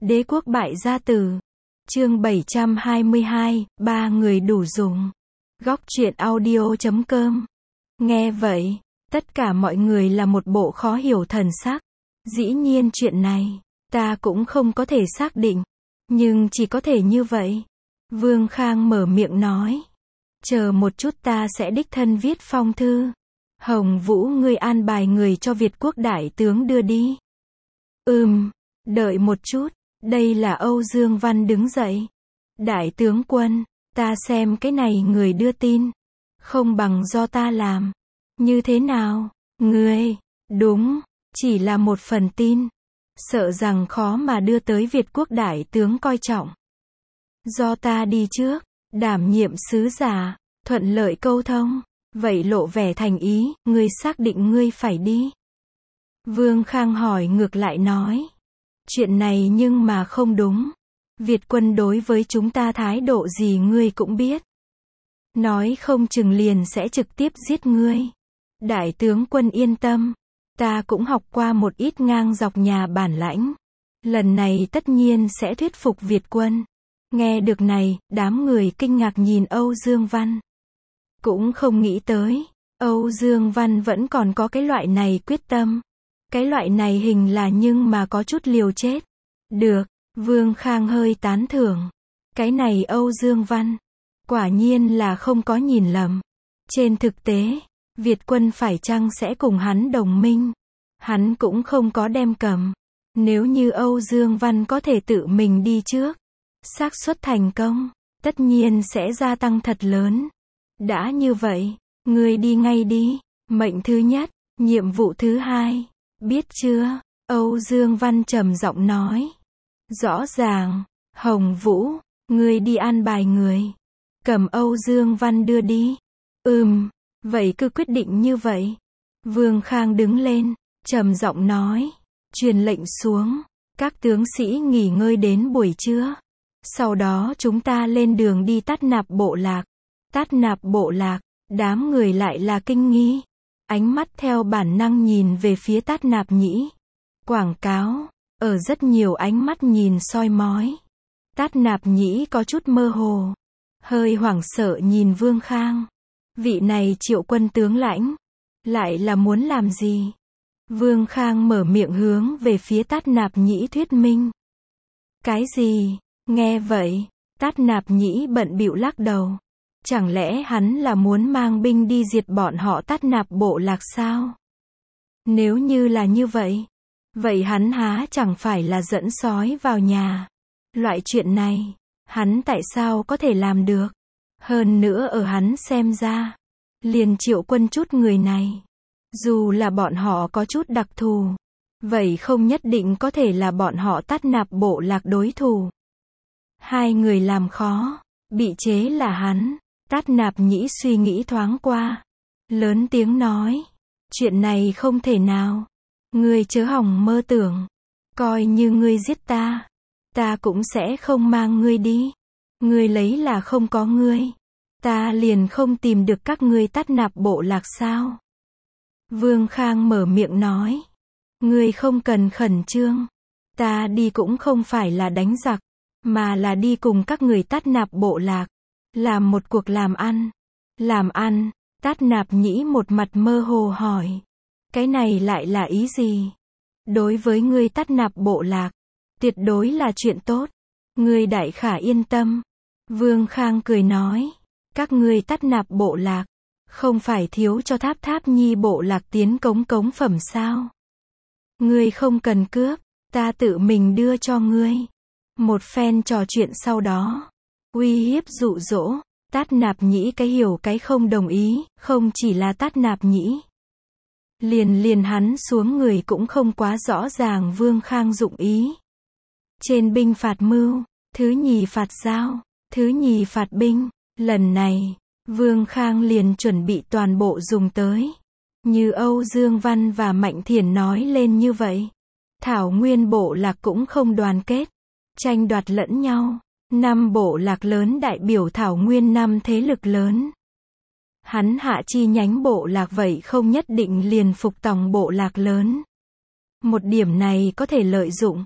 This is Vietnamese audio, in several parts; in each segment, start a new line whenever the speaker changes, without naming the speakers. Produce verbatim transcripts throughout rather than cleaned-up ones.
Đế quốc bại gia tử. Chương bảy trăm hai mươi hai, ba người đủ dùng. Góc truyện audio chấm com. Nghe vậy, tất cả mọi người là một bộ khó hiểu thần sắc. Dĩ nhiên chuyện này, ta cũng không có thể xác định. Nhưng chỉ có thể như vậy. Vương Khang mở miệng nói. Chờ một chút ta sẽ đích thân viết phong thư. Hồng Vũ ngươi an bài người cho Việt quốc đại tướng đưa đi. Ừm, đợi một chút, đây là Âu Dương Văn đứng dậy. Đại tướng quân, ta xem cái này người đưa tin. Không bằng do ta làm. Như thế nào? Ngươi, đúng, chỉ là một phần tin. Sợ rằng khó mà đưa tới Việt quốc đại tướng coi trọng. Do ta đi trước, đảm nhiệm sứ giả, thuận lợi câu thông. Vậy lộ vẻ thành ý, ngươi xác định ngươi phải đi. Vương Khang hỏi ngược lại nói. Chuyện này nhưng mà không đúng. Việt quân đối với chúng ta thái độ gì ngươi cũng biết. Nói không chừng liền sẽ trực tiếp giết ngươi. Đại tướng quân yên tâm. Ta cũng học qua một ít ngang dọc nhà bản lãnh. Lần này tất nhiên sẽ thuyết phục Việt quân. Nghe được này, đám người kinh ngạc nhìn Âu Dương Văn. Cũng không nghĩ tới, Âu Dương Văn vẫn còn có cái loại này quyết tâm. Cái loại này hình là nhưng mà có chút liều chết. Được, Vương Khang hơi tán thưởng. Cái này Âu Dương Văn, quả nhiên là không có nhìn lầm. Trên thực tế, Việt quân phải chăng sẽ cùng hắn đồng minh? Hắn cũng không có đem cầm. Nếu như Âu Dương Văn có thể tự mình đi trước, xác suất thành công, tất nhiên sẽ gia tăng thật lớn. Đã như vậy, ngươi đi ngay đi. Mệnh thứ nhất, nhiệm vụ thứ hai. Biết chưa? Âu Dương Văn trầm giọng nói. Rõ ràng, Hồng Vũ, ngươi đi an bài người. Cầm Âu Dương Văn đưa đi. Ừm, vậy cứ quyết định như vậy. Vương Khang đứng lên, trầm giọng nói. Truyền lệnh xuống, các tướng sĩ nghỉ ngơi đến buổi trưa. Sau đó chúng ta lên đường đi Tát Nạp bộ lạc. Tát Nạp bộ lạc, đám người lại là kinh nghi. Ánh mắt theo bản năng nhìn về phía Tát Nạp Nhĩ. Quảng cáo, ở rất nhiều ánh mắt nhìn soi mói. Tát Nạp Nhĩ có chút mơ hồ. Hơi hoảng sợ nhìn Vương Khang. Vị này Triệu quân tướng lãnh. Lại là muốn làm gì? Vương Khang mở miệng hướng về phía Tát Nạp Nhĩ thuyết minh. Cái gì? Nghe vậy, Tát Nạp Nhĩ bận bịu lắc đầu. Chẳng lẽ hắn là muốn mang binh đi diệt bọn họ Tát Nạp bộ lạc sao? Nếu như là như vậy, vậy hắn há chẳng phải là dẫn sói vào nhà. Loại chuyện này, hắn tại sao có thể làm được? Hơn nữa ở hắn xem ra, liền Triệu quân chút người này, dù là bọn họ có chút đặc thù, vậy không nhất định có thể là bọn họ Tát Nạp bộ lạc đối thủ. Hai người làm khó, bị chế là hắn. Tát Nạp Nhĩ suy nghĩ thoáng qua. Lớn tiếng nói. Chuyện này không thể nào. Ngươi chớ hòng mơ tưởng. Coi như ngươi giết ta. Ta cũng sẽ không mang ngươi đi. Ngươi lấy là không có ngươi. Ta liền không tìm được các ngươi Tát Nạp bộ lạc sao. Vương Khang mở miệng nói. Ngươi không cần khẩn trương. Ta đi cũng không phải là đánh giặc. Mà là đi cùng các người Tát Nạp bộ lạc. Làm một cuộc làm ăn. Làm ăn, Tát Nạp Nhĩ một mặt mơ hồ hỏi. Cái này lại là ý gì? Đối với ngươi Tát Nạp bộ lạc, tuyệt đối là chuyện tốt. Ngươi đại khả yên tâm. Vương Khang cười nói. Các ngươi Tát Nạp bộ lạc, không phải thiếu cho Tháp Tháp Nhi bộ lạc tiến cống cống phẩm sao? Ngươi không cần cướp, ta tự mình đưa cho ngươi. Một phen trò chuyện sau đó. Uy hiếp dụ dỗ, Tát Nạp Nhĩ cái hiểu cái không đồng ý, không chỉ là Tát Nạp Nhĩ. Liền liền hắn xuống người cũng không quá rõ ràng Vương Khang dụng ý. Trên binh phạt mưu, thứ nhì phạt giao, thứ nhì phạt binh, lần này, Vương Khang liền chuẩn bị toàn bộ dùng tới. Như Âu Dương Văn và Mạnh Thiển nói lên như vậy. Thảo Nguyên bộ lạc cũng không đoàn kết, tranh đoạt lẫn nhau. Năm bộ lạc lớn đại biểu Thảo Nguyên năm thế lực lớn. Hắn hạ chi nhánh bộ lạc vậy không nhất định liền phục tòng bộ lạc lớn. Một điểm này có thể lợi dụng.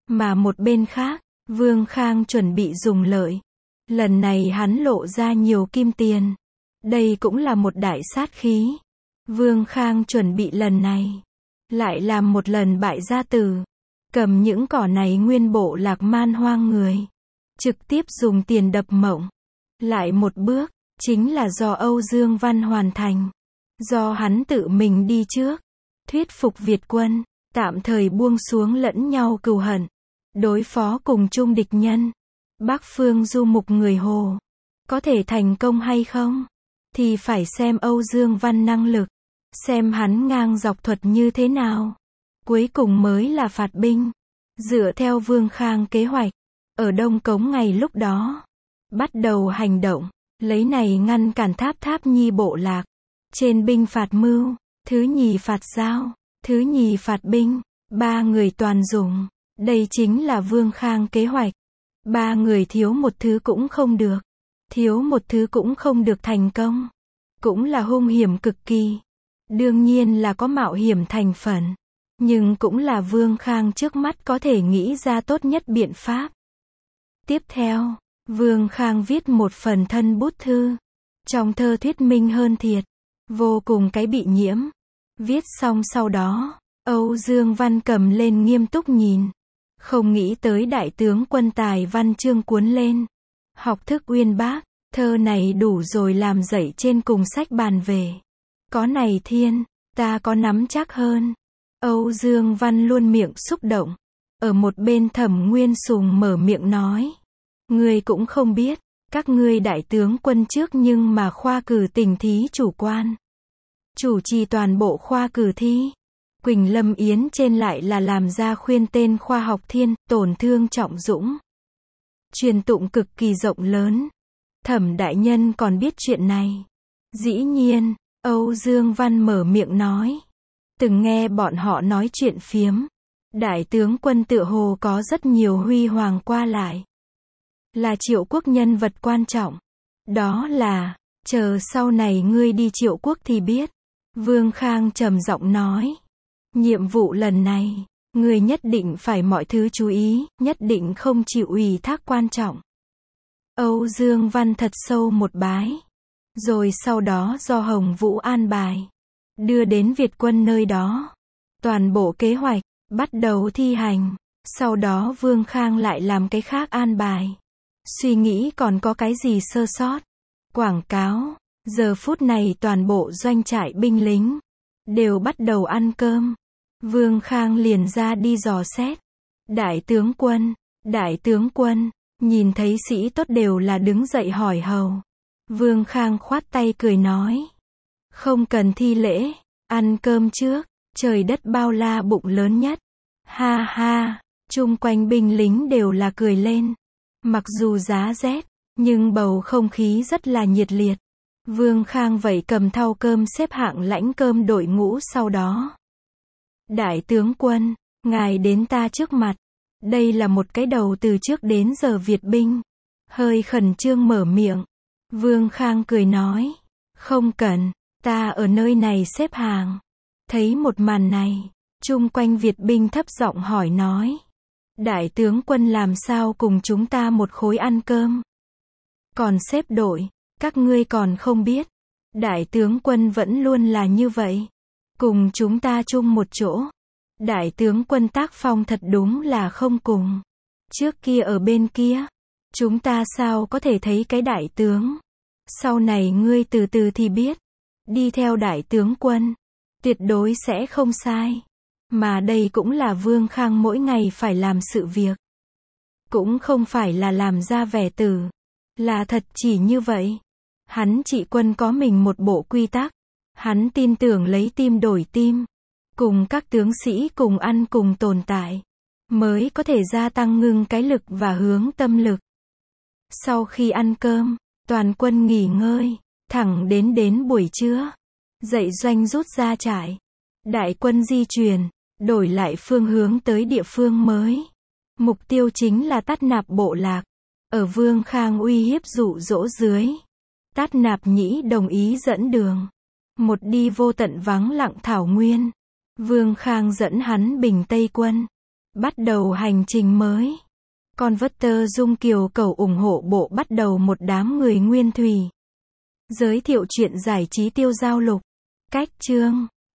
Mà một bên khác, Vương Khang chuẩn bị dùng lợi. Lần này hắn lộ ra nhiều kim tiền. Đây cũng là một đại sát khí. Vương Khang chuẩn bị lần này lại làm một lần bại gia tử. Cầm những cỏ này nguyên bộ lạc man hoang người. Trực tiếp dùng tiền đập mộng. Lại một bước, chính là do Âu Dương Văn hoàn thành. Do hắn tự mình đi trước. Thuyết phục Việt quân, tạm thời buông xuống lẫn nhau cừu hận. Đối phó cùng chung địch nhân. Bắc phương du mục người Hồ. Có thể thành công hay không? Thì phải xem Âu Dương Văn năng lực. Xem hắn ngang dọc thuật như thế nào. Cuối cùng mới là phạt binh. Dựa theo Vương Khang kế hoạch. Ở Đông Cống ngày lúc đó. Bắt đầu hành động. Lấy này ngăn cản Tháp Tháp Nhi bộ lạc. Trên binh phạt mưu. Thứ nhì phạt giao. Thứ nhì phạt binh. Ba người toàn dùng. Đây chính là Vương Khang kế hoạch. Ba người thiếu một thứ cũng không được. Thiếu một thứ cũng không được thành công. Cũng là hung hiểm cực kỳ. Đương nhiên là có mạo hiểm thành phần. Nhưng cũng là Vương Khang trước mắt có thể nghĩ ra tốt nhất biện pháp. Tiếp theo, Vương Khang viết một phần thân bút thư. Trong thơ thuyết minh hơn thiệt. Vô cùng cái bị nhiễm. Viết xong sau đó, Âu Dương Văn cầm lên nghiêm túc nhìn. Không nghĩ tới đại tướng quân tài văn chương cuốn lên. Học thức uyên bác, thơ này đủ rồi làm dạy trên cùng sách bàn về. Có này thiên, ta có nắm chắc hơn. Âu Dương Văn luôn miệng xúc động. Ở một bên Thẩm Nguyên Sùng mở miệng nói. Ngươi cũng không biết, các ngươi đại tướng quân trước nhưng mà khoa cử tình thí chủ quan. Chủ trì toàn bộ khoa cử thi. Quỳnh Lâm Yến trên lại là làm ra khuyên tên khoa học thiên, tổn thương trọng dũng. Truyền tụng cực kỳ rộng lớn. Thẩm đại nhân còn biết chuyện này. Dĩ nhiên, Âu Dương Văn mở miệng nói. Từng nghe bọn họ nói chuyện phiếm. Đại tướng quân tựa hồ có rất nhiều huy hoàng qua lại. Là Triệu Quốc nhân vật quan trọng. Đó là, chờ sau này ngươi đi Triệu Quốc thì biết. Vương Khang trầm giọng nói. Nhiệm vụ lần này, ngươi nhất định phải mọi thứ chú ý, nhất định không chịu ủy thác quan trọng. Âu Dương Văn thật sâu một bái. Rồi sau đó do Hồng Vũ an bài. Đưa đến Việt quân nơi đó. Toàn bộ kế hoạch, bắt đầu thi hành. Sau đó Vương Khang lại làm cái khác an bài. Suy nghĩ còn có cái gì sơ sót. Quảng cáo. Giờ phút này toàn bộ doanh trại binh lính. Đều bắt đầu ăn cơm. Vương Khang liền ra đi dò xét. Đại tướng quân. Đại tướng quân. Nhìn thấy sĩ tốt đều là đứng dậy hỏi hầu. Vương Khang khoát tay cười nói. Không cần thi lễ. Ăn cơm trước. Trời đất bao la bụng lớn nhất. Ha ha. Chung quanh binh lính đều là cười lên. Mặc dù giá rét. Nhưng bầu không khí rất là nhiệt liệt. Vương Khang vậy cầm thau cơm xếp hạng lãnh cơm đội ngũ sau đó. Đại tướng quân, ngài đến ta trước mặt. Đây là một cái đầu từ trước đến giờ Việt binh. Hơi khẩn trương mở miệng. Vương Khang cười nói. Không cần, ta ở nơi này xếp hàng. Thấy một màn này, chung quanh Việt binh thấp giọng hỏi nói. Đại tướng quân làm sao cùng chúng ta một khối ăn cơm? Còn xếp đội, các ngươi còn không biết. Đại tướng quân vẫn luôn là như vậy. Cùng chúng ta chung một chỗ. Đại tướng quân tác phong thật đúng là không cùng. Trước kia ở bên kia, chúng ta sao có thể thấy cái đại tướng. Sau này ngươi từ từ thì biết. Đi theo đại tướng quân, tuyệt đối sẽ không sai. Mà đây cũng là Vương Khang mỗi ngày phải làm sự việc. Cũng không phải là làm ra vẻ tử. Là thật chỉ như vậy. Hắn trị quân có mình một bộ quy tắc. Hắn tin tưởng lấy tim đổi tim. Cùng các tướng sĩ cùng ăn cùng tồn tại. Mới có thể gia tăng ngưng cái lực và hướng tâm lực. Sau khi ăn cơm, toàn quân nghỉ ngơi. Thẳng đến đến buổi trưa. Dậy doanh rút ra trại. Đại quân di chuyển. Đổi lại phương hướng tới địa phương mới. Mục tiêu chính là Tát Nạp bộ lạc. Ở Vương Khang uy hiếp dụ dỗ dưới. Tát Nạp Nhĩ đồng ý dẫn đường. Một đi vô tận vắng lặng thảo nguyên. Vương Khang dẫn hắn bình Tây quân. Bắt đầu hành trình mới. Converter Dung Kiều cầu ủng hộ bộ bắt đầu một đám người nguyên thủy. Giới thiệu chuyện giải trí Tiêu Giao Lục. Cách chương